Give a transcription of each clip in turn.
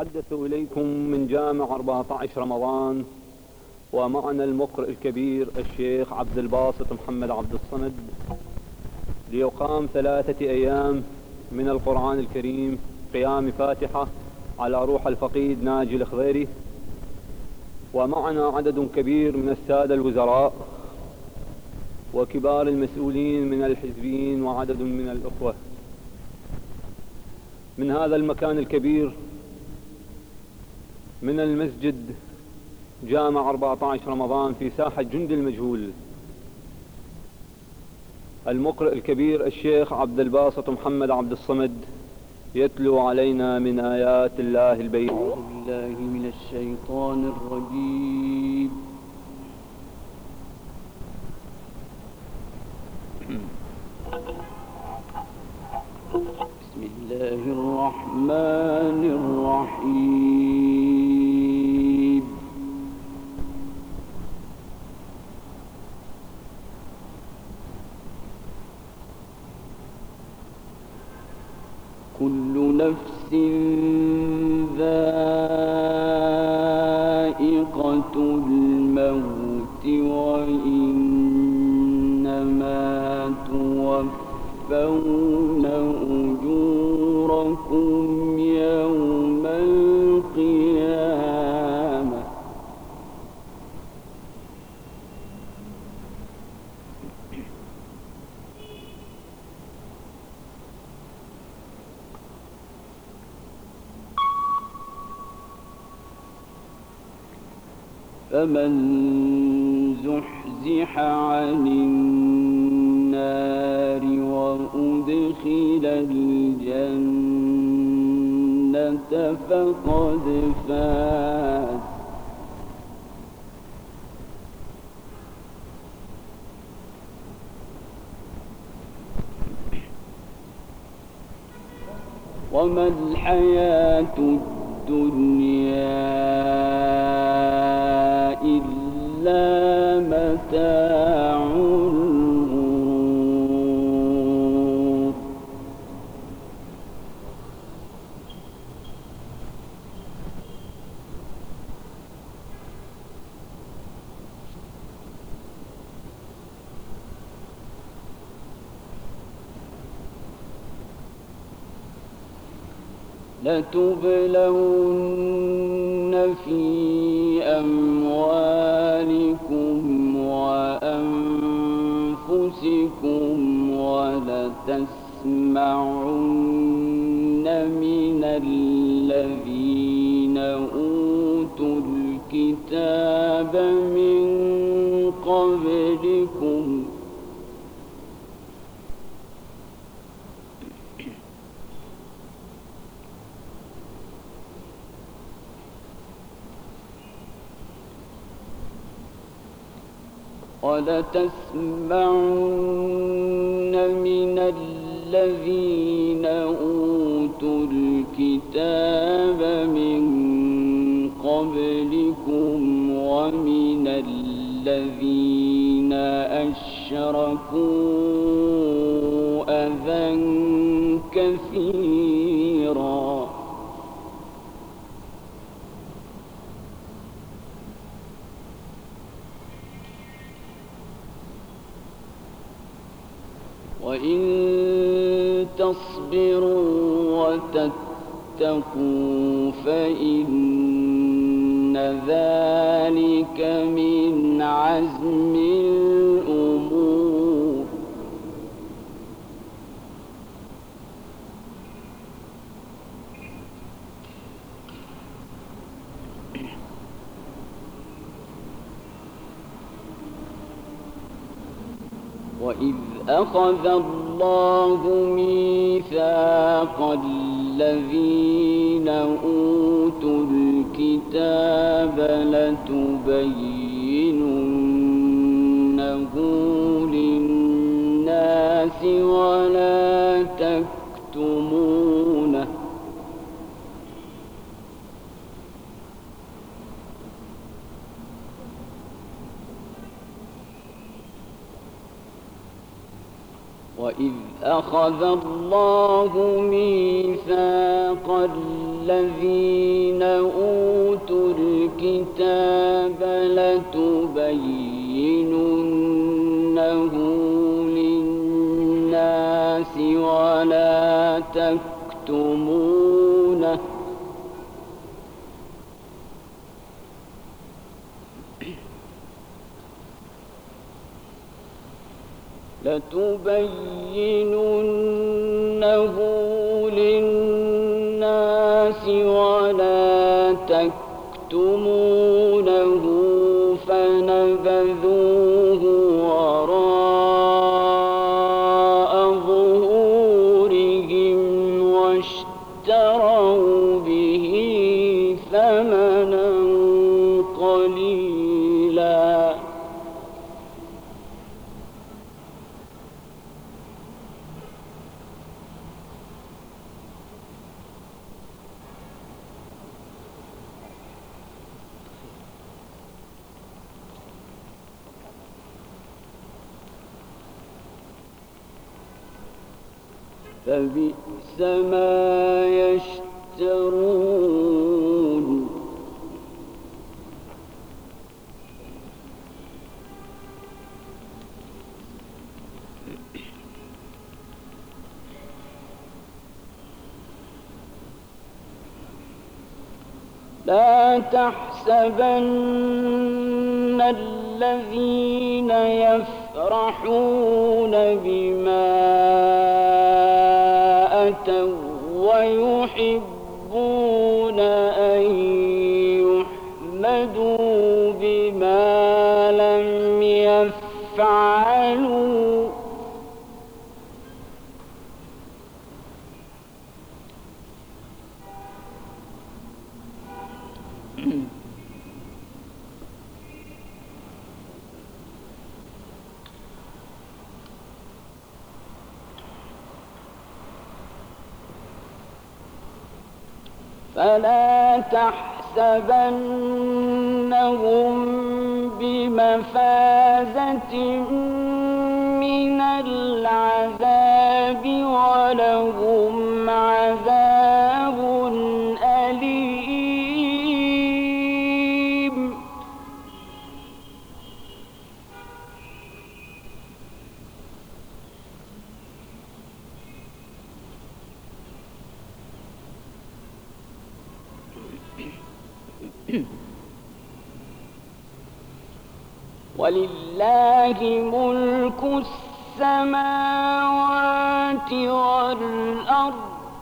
أتحدث إليكم من جامع 14 رمضان، ومعنا المقرئ الكبير الشيخ عبد الباسط محمد عبد الصمد، ليقام 3 أيام من القرآن الكريم قيام فاتحة على روح الفقيد ناجي الخضيري. ومعنا عدد كبير من السادة الوزراء وكبار المسؤولين من الحزبين وعدد من الأخوة من هذا المكان الكبير، من المسجد جامع 14 رمضان في ساحة جند المجهول. المقرئ الكبير الشيخ عبد الباسط محمد عبد الصمد يتلو علينا من آيات الله البينات. أعوذ بالله من الشيطان الرجيم. بسم الله الرحمن الرحيم. كل نفس ذائقة الموت، وإنما توفون أجوركم يوم القيامة. فمن زحزح عن النار وأدخل الجنة فقد فاز. وما الحياة الدنيا إلا متاع الغرور. لتبلون في أموالكم وأنفسكم ولتسمعن من الذين أوتوا الكتاب من قبلكم الذين أوتوا الكتاب من قبلكم ومن الذين أشركوا أذى كثيرا. وإن تصبروا وتتقوا فإن ذلك من عزم الأمور. وإذ أخذ الله ميثاق الذين أوتوا الكتاب لتبيننه للناس ولا تكتمونه. وإذ أخذ الله ميثاق الذين أوتوا الكتاب لتبيننه للناس ولا تكتمونه ولا تكتمونه فنبذوه وراء ظهورهم واشتروا به ثمنا قليلا فبئس ما يشترون لا تحسبن الذين يفرحون بما أتوا ويحبون أن يحمدوا بما لم يفعلوا فلا تحسبنهم بمفازة من العذاب ولهم عذاب أليم ولله ملك السماوات والأرض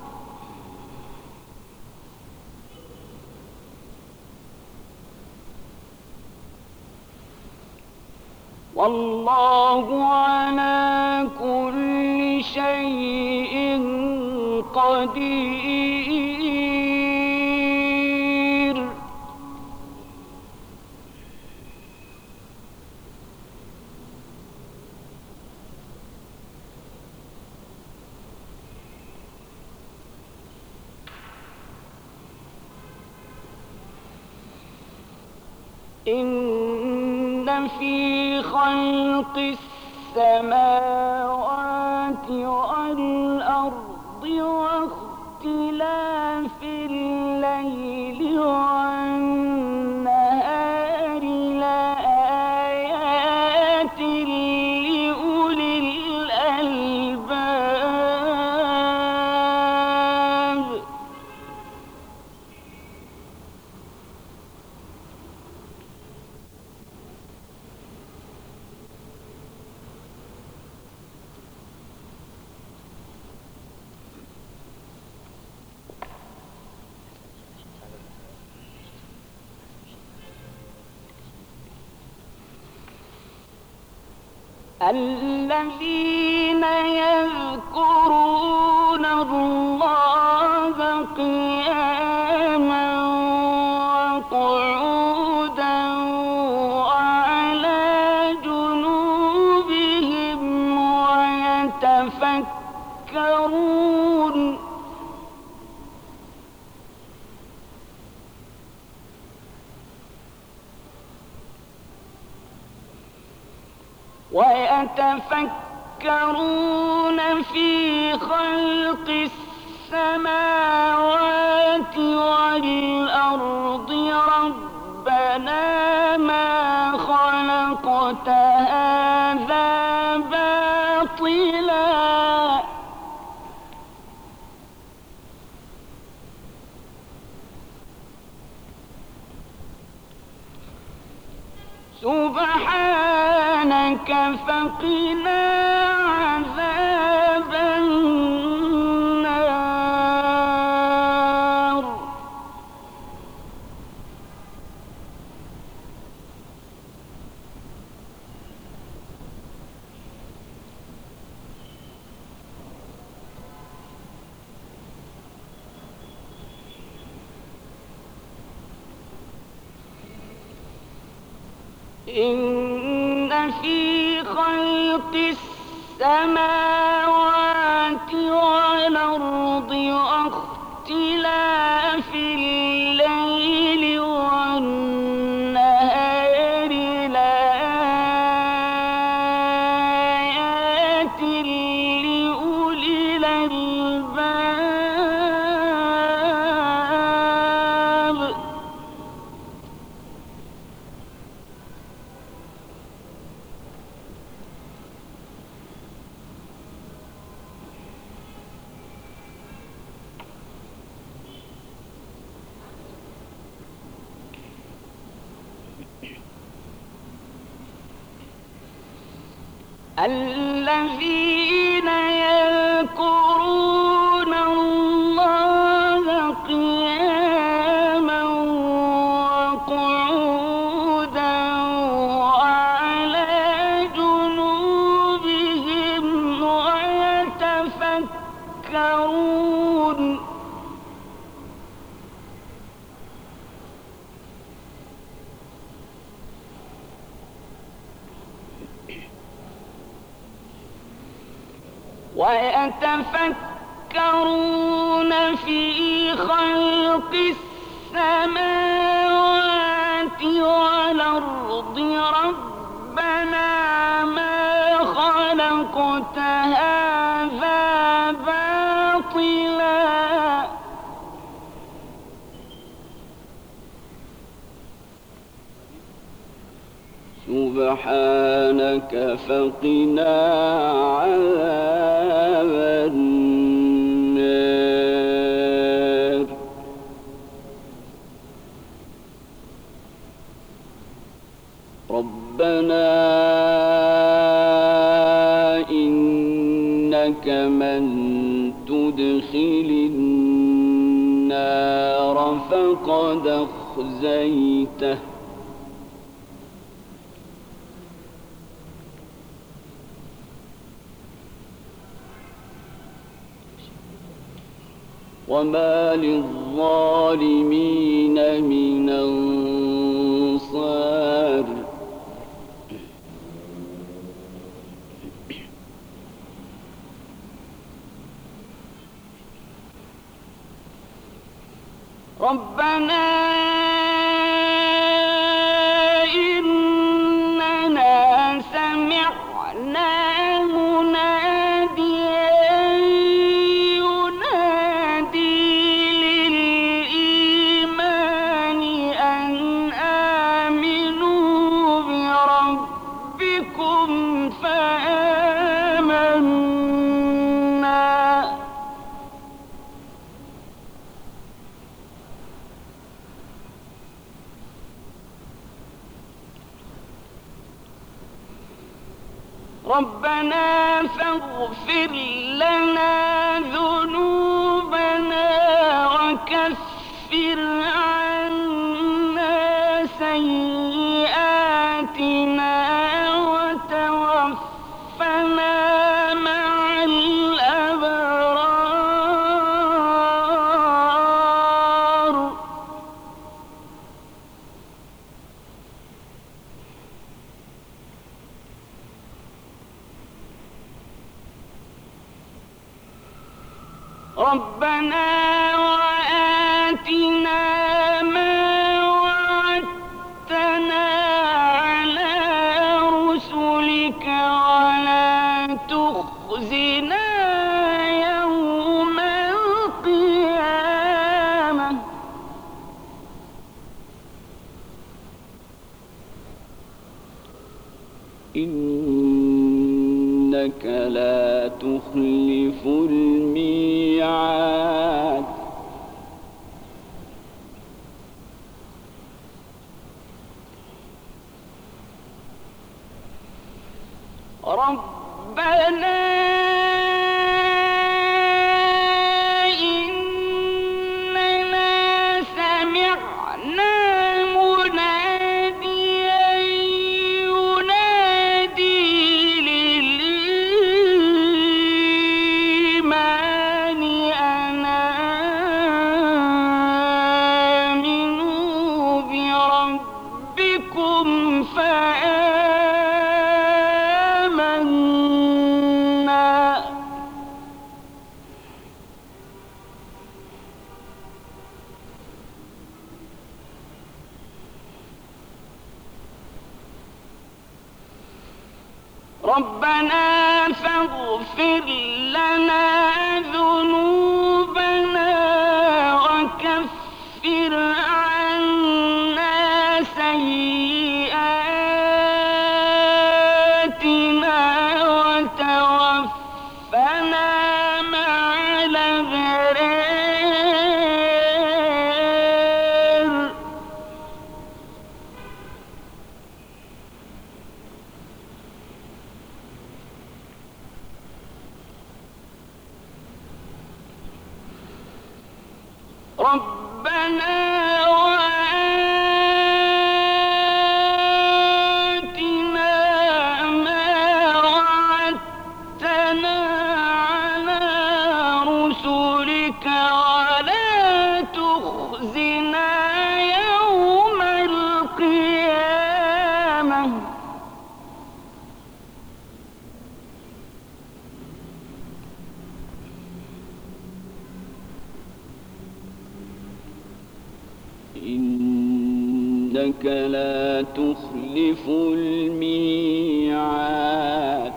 والله على كل شيء قدير إن في خلق السماوات والأرض واختلاف الليل والنهار لآيات لأولي الألباب الذين يذكرون الله قياما وقعودا وعلى جنوبهم ويتفكرون في خلق السماوات سبحانك فقنا عذاب النار. إن في خلق السماوات والأرض واختلاف الليل والنهار لآيات لأولي الألباب. الذين يذكرون الله قياما وقعودا وعلى جنوبهم ويتفكرون. ويتفكرون في خلق السماوات والأرض ربنا ما خلقت هذا باطلا سبحانك فقنا عذاب النار. ربنا إنك من تدخل النار فقد أخزيته وما للظالمين من أنصار. ربنا إننا سمعنا مناديا ينادي للإيمان أن آمنوا بربكم فآمنا. ربنا فاغفر لنا ذنوبنا وكفر عنا سيئاتنا وتوفنا مع الأبرار. ربنا وآتنا ما وعدتنا على رسلك ولا تخزنا يوم القيامة إنك لا تخلف الميعاد. ربنا إننا سمعنا مناديا ينادي للإيمان أن آمنوا بربكم فآمنا. ربنا فاغفر لنا ذنوبنا وكفر عنا سيئاتنا وتوفنا مع الأبرار. ربنا وآتنا ما وعدتنا على رسلك ولا تخزنا يوم القيامة. إنك لا تخلف الميعاد.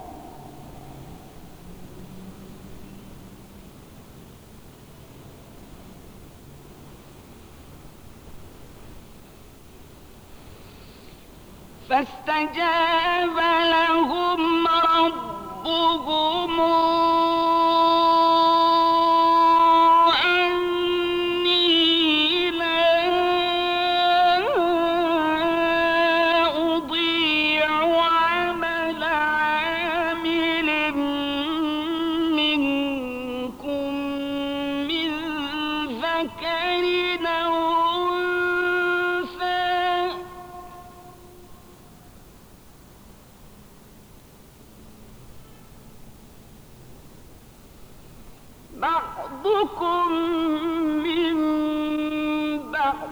فاستجاب لهم ربهم أني لا أضيع عمل عامل منكم من ذكر أو أنثى بعضكم من بعض.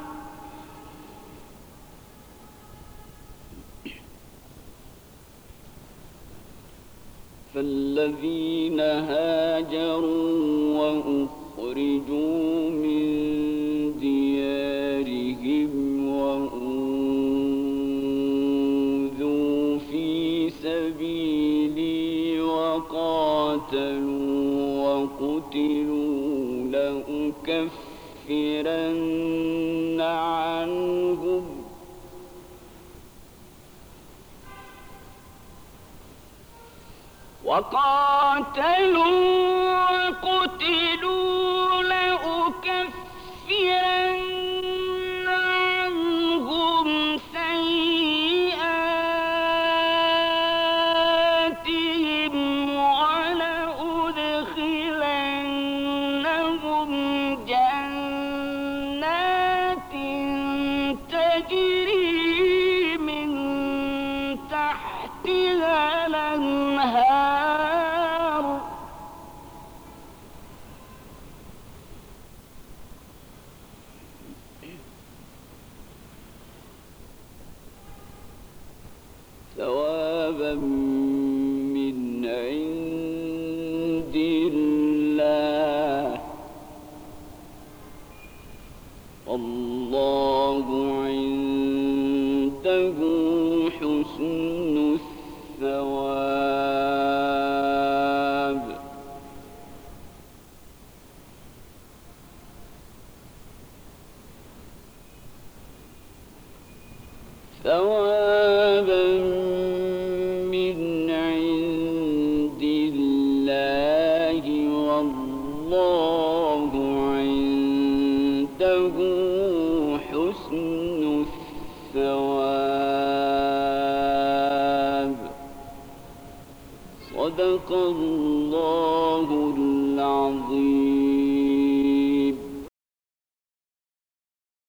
فالذين هاجروا وأخرجوا من ديارهم وأوذوا في سبيلي وقاتلوا وقتلوا لأكفرن عنهم سيئاتهم ولأدخلنهم جنات تجري من تحتها الأنهار ثوابا من عند الله والله عنده حسن الثواب. ثوابا من عند الله والله عنده حسن الثواب. صدق الله العظيم.